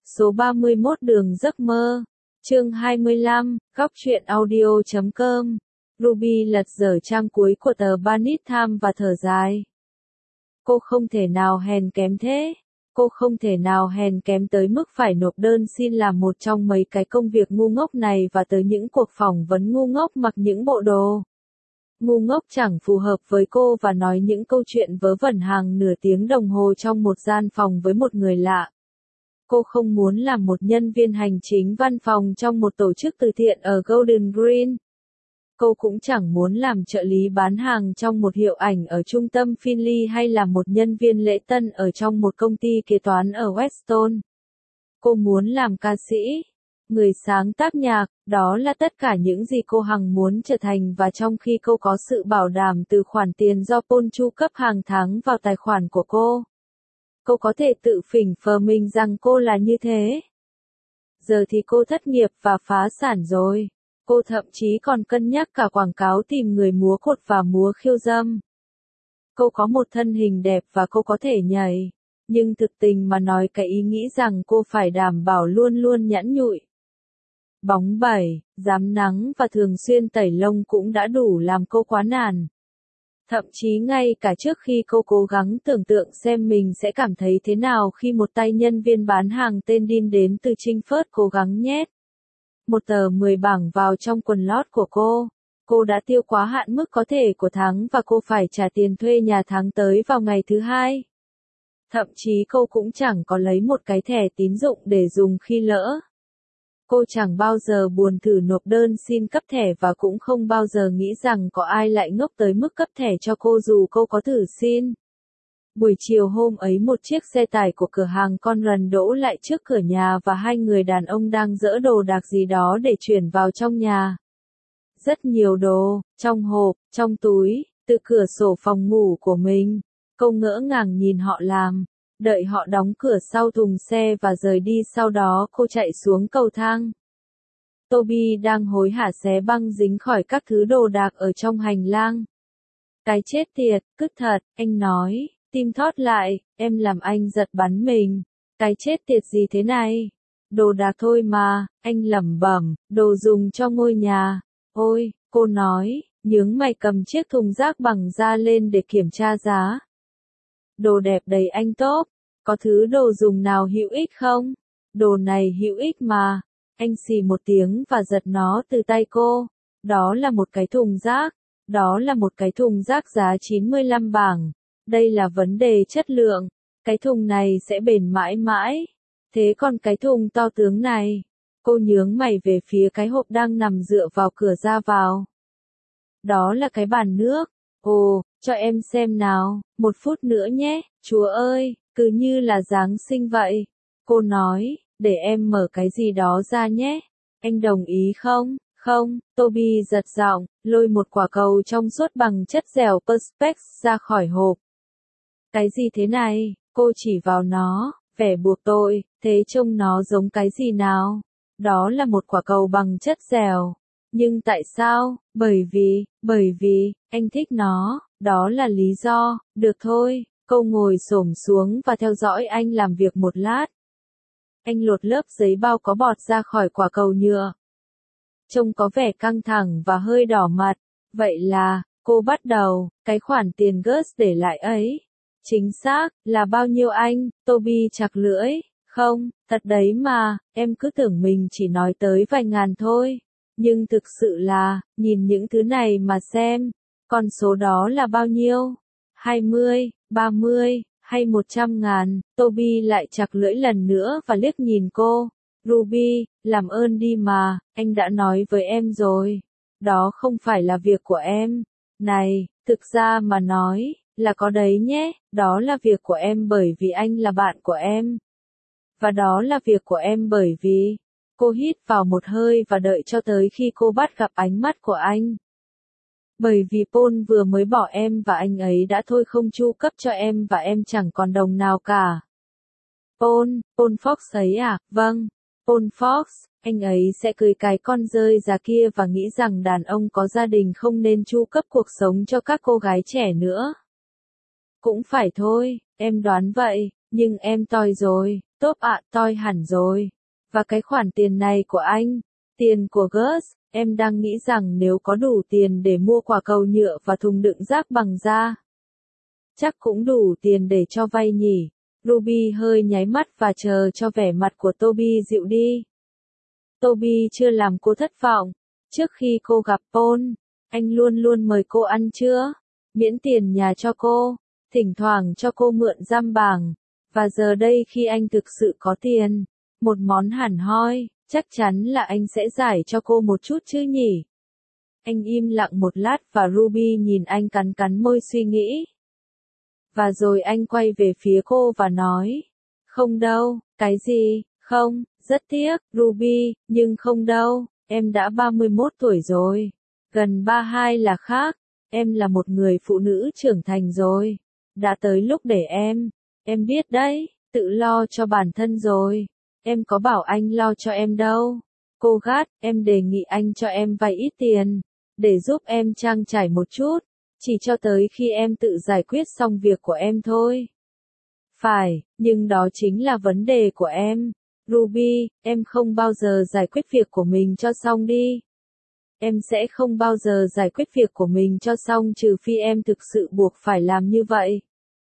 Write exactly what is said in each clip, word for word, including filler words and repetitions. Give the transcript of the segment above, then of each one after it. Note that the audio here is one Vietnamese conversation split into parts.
Số ba mươi mốt Đường giấc mơ. Chương hai mươi lăm, góc truyện audio chấm com. Ruby lật dở trang cuối của tờ Barnet Times và thở dài. Cô không thể nào hèn kém thế. Cô không thể nào hèn kém tới mức phải nộp đơn xin làm một trong mấy cái công việc ngu ngốc này và tới những cuộc phỏng vấn ngu ngốc mặc những bộ đồ ngu ngốc chẳng phù hợp với cô và nói những câu chuyện vớ vẩn hàng nửa tiếng đồng hồ trong một gian phòng với một người lạ. Cô không muốn làm một nhân viên hành chính văn phòng trong một tổ chức từ thiện ở Golden Green. Cô cũng chẳng muốn làm trợ lý bán hàng trong một hiệu ảnh ở trung tâm Finley hay là một nhân viên lễ tân ở trong một công ty kế toán ở Weston. Cô muốn làm ca sĩ, người sáng tác nhạc, đó là tất cả những gì cô hằng muốn trở thành và trong khi cô có sự bảo đảm từ khoản tiền do Paul chu cấp hàng tháng vào tài khoản của cô. Cô có thể tự phỉnh phờ mình rằng cô là như thế. Giờ thì cô thất nghiệp và phá sản rồi. Cô thậm chí còn cân nhắc cả quảng cáo tìm người múa cột và múa khiêu dâm. Cô có một thân hình đẹp và cô có thể nhảy. Nhưng thực tình mà nói cái ý nghĩ rằng cô phải đảm bảo luôn luôn nhẵn nhụi, bóng bẩy, rám nắng và thường xuyên tẩy lông cũng đã đủ làm cô quá nản. Thậm chí ngay cả trước khi cô cố gắng tưởng tượng xem mình sẽ cảm thấy thế nào khi một tay nhân viên bán hàng tên Dean đến từ Chingford cố gắng nhét một tờ mười bảng vào trong quần lót của cô. Cô đã tiêu quá hạn mức có thể của tháng và cô phải trả tiền thuê nhà tháng tới vào ngày thứ hai. Thậm chí cô cũng chẳng có lấy một cái thẻ tín dụng để dùng khi lỡ. Cô chẳng bao giờ buồn thử nộp đơn xin cấp thẻ và cũng không bao giờ nghĩ rằng có ai lại ngốc tới mức cấp thẻ cho cô dù cô có thử xin. Buổi chiều hôm ấy một chiếc xe tải của cửa hàng Conran đỗ lại trước cửa nhà và hai người đàn ông đang dỡ đồ đạc gì đó để chuyển vào trong nhà. Rất nhiều đồ, trong hộp, trong túi, từ cửa sổ phòng ngủ của mình. Cô ngỡ ngàng nhìn họ làm. Đợi họ đóng cửa sau thùng xe và rời đi, sau đó cô chạy xuống cầu thang. Toby đang hối hả xé băng dính khỏi các thứ đồ đạc ở trong hành lang. Cái chết tiệt, cứt thật, anh nói, tim thót lại, em làm anh giật bắn mình. Cái chết tiệt gì thế này? Đồ đạc thôi mà, anh lẩm bẩm, đồ dùng cho ngôi nhà. Ôi, cô nói, nhướng mày cầm chiếc thùng rác bằng da lên để kiểm tra giá. Đồ đẹp đầy anh tốt. Có thứ đồ dùng nào hữu ích không? Đồ này hữu ích mà. Anh xì một tiếng và giật nó từ tay cô. Đó là một cái thùng rác. Đó là một cái thùng rác giá chín mươi lăm bảng. Đây là vấn đề chất lượng. Cái thùng này sẽ bền mãi mãi. Thế còn cái thùng to tướng này? Cô nhướng mày về phía cái hộp đang nằm dựa vào cửa ra vào. Đó là cái bàn nước. Ồ, cho em xem nào, một phút nữa nhé, chúa ơi, cứ như là Giáng sinh vậy. Cô nói, để em mở cái gì đó ra nhé. Anh đồng ý không? Không, Toby giật giọng, lôi một quả cầu trong suốt bằng chất dẻo Perspex ra khỏi hộp. Cái gì thế này? Cô chỉ vào nó, vẻ buộc tội, thế trông nó giống cái gì nào? Đó là một quả cầu bằng chất dẻo. Nhưng tại sao? Bởi vì, bởi vì, anh thích nó, đó là lý do, được thôi, cô ngồi xổm xuống và theo dõi anh làm việc một lát. Anh lột lớp giấy bao có bọt ra khỏi quả cầu nhựa. Trông có vẻ căng thẳng và hơi đỏ mặt, vậy là, cô bắt đầu, cái khoản tiền Gus để lại ấy. Chính xác, là bao nhiêu anh? Toby chặt lưỡi, không, thật đấy mà, em cứ tưởng mình chỉ nói tới vài ngàn thôi. Nhưng thực sự là, nhìn những thứ này mà xem, con số đó là bao nhiêu? hai mươi, ba mươi, hay một trăm ngàn? Toby lại chặt lưỡi lần nữa và liếc nhìn cô. Ruby, làm ơn đi mà, anh đã nói với em rồi. Đó không phải là việc của em. Này, thực ra mà nói, là có đấy nhé, đó là việc của em bởi vì anh là bạn của em. Và đó là việc của em bởi vì... Cô hít vào một hơi và đợi cho tới khi cô bắt gặp ánh mắt của anh. Bởi vì Paul vừa mới bỏ em và anh ấy đã thôi không chu cấp cho em và em chẳng còn đồng nào cả. Paul, Paul Fox ấy à? Vâng, Paul Fox, anh ấy sẽ cưới cái con dơi già kia và nghĩ rằng đàn ông có gia đình không nên chu cấp cuộc sống cho các cô gái trẻ nữa. Cũng phải thôi, em đoán vậy, nhưng em toi rồi, Tốt ạ, toi hẳn rồi. Và cái khoản tiền này của anh, tiền của Gus, em đang nghĩ rằng nếu có đủ tiền để mua quả cầu nhựa và thùng đựng rác bằng da, chắc cũng đủ tiền để cho vay nhỉ. Ruby hơi nháy mắt và chờ cho vẻ mặt của Toby dịu đi. Toby chưa làm cô thất vọng. Trước khi cô gặp Paul, anh luôn luôn mời cô ăn trưa, miễn tiền nhà cho cô, thỉnh thoảng cho cô mượn giam bảng. Và giờ đây khi anh thực sự có tiền, một món hẳn hoi, chắc chắn là anh sẽ giải cho cô một chút chứ nhỉ. Anh im lặng một lát và Ruby nhìn anh cắn cắn môi suy nghĩ. Và rồi anh quay về phía cô và nói, không đâu, cái gì, không, rất tiếc, Ruby, nhưng không đâu, em đã ba mươi mốt tuổi rồi, gần ba mươi hai là khác, em là một người phụ nữ trưởng thành rồi, đã tới lúc để em, em biết đấy, tự lo cho bản thân rồi, em có bảo anh lo cho em đâu. Cô gắt, em đề nghị anh cho em vay ít tiền, để giúp em trang trải một chút. Chỉ cho tới khi em tự giải quyết xong việc của em thôi. Phải, nhưng đó chính là vấn đề của em. Ruby, em không bao giờ giải quyết việc của mình cho xong đi. Em sẽ không bao giờ giải quyết việc của mình cho xong trừ phi em thực sự buộc phải làm như vậy.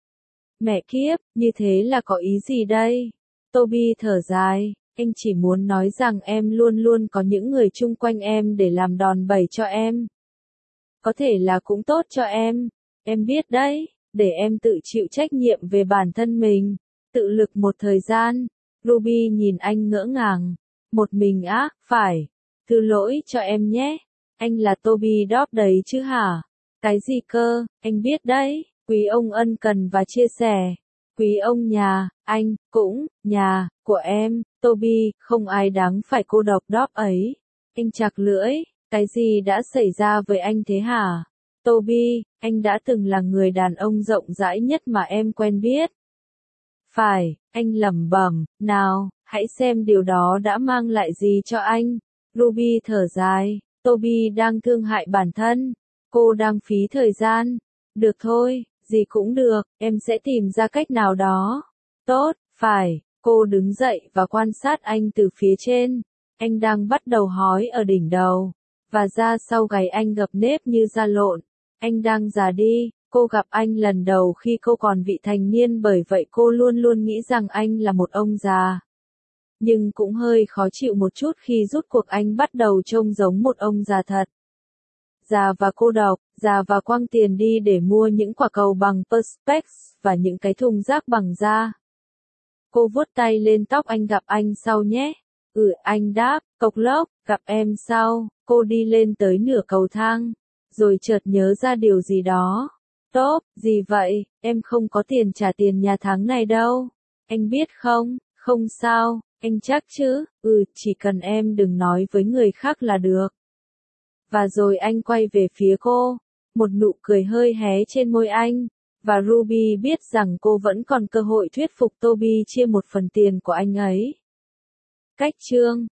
Mẹ kiếp, như thế là có ý gì đây? Toby thở dài, anh chỉ muốn nói rằng em luôn luôn có những người chung quanh em để làm đòn bẩy cho em. Có thể là cũng tốt cho em, em biết đấy, để em tự chịu trách nhiệm về bản thân mình, tự lực một thời gian. Ruby nhìn anh ngỡ ngàng, một mình á, phải, thứ lỗi cho em nhé, anh là Toby Dobb đấy chứ hả? Cái gì cơ, anh biết đấy, quý ông ân cần và chia sẻ, quý ông nhà, anh, cũng, nhà, của em, Toby, không ai đáng phải cô độc Dobb ấy. Anh chạc lưỡi. Cái gì đã xảy ra với anh thế hả? Toby, anh đã từng là người đàn ông rộng rãi nhất mà em quen biết. Phải, anh lẩm bẩm, nào, hãy xem điều đó đã mang lại gì cho anh. Ruby thở dài, Toby đang thương hại bản thân, cô đang phí thời gian. Được thôi, gì cũng được, em sẽ tìm ra cách nào đó. Tốt, phải, cô đứng dậy và quan sát anh từ phía trên. Anh đang bắt đầu hói ở đỉnh đầu. Và da sau gáy anh gập nếp như da lộn. Anh đang già đi, cô gặp anh lần đầu khi cô còn vị thành niên bởi vậy cô luôn luôn nghĩ rằng anh là một ông già. Nhưng cũng hơi khó chịu một chút khi rút cuộc anh bắt đầu trông giống một ông già thật. Già và cô độc, già và quăng tiền đi để mua những quả cầu bằng Perspex và những cái thùng rác bằng da. Cô vuốt tay lên tóc anh gặp anh sau nhé. Ừ, anh đáp, cộc lốc, gặp em sau. Cô đi lên tới nửa cầu thang, rồi chợt nhớ ra điều gì đó. Tốt, gì vậy, em không có tiền trả tiền nhà tháng này đâu. Anh biết không, không sao, anh chắc chứ, ừ, chỉ cần em đừng nói với người khác là được. Và rồi anh quay về phía cô, một nụ cười hơi hé trên môi anh, và Ruby biết rằng cô vẫn còn cơ hội thuyết phục Toby chia một phần tiền của anh ấy. Cách chương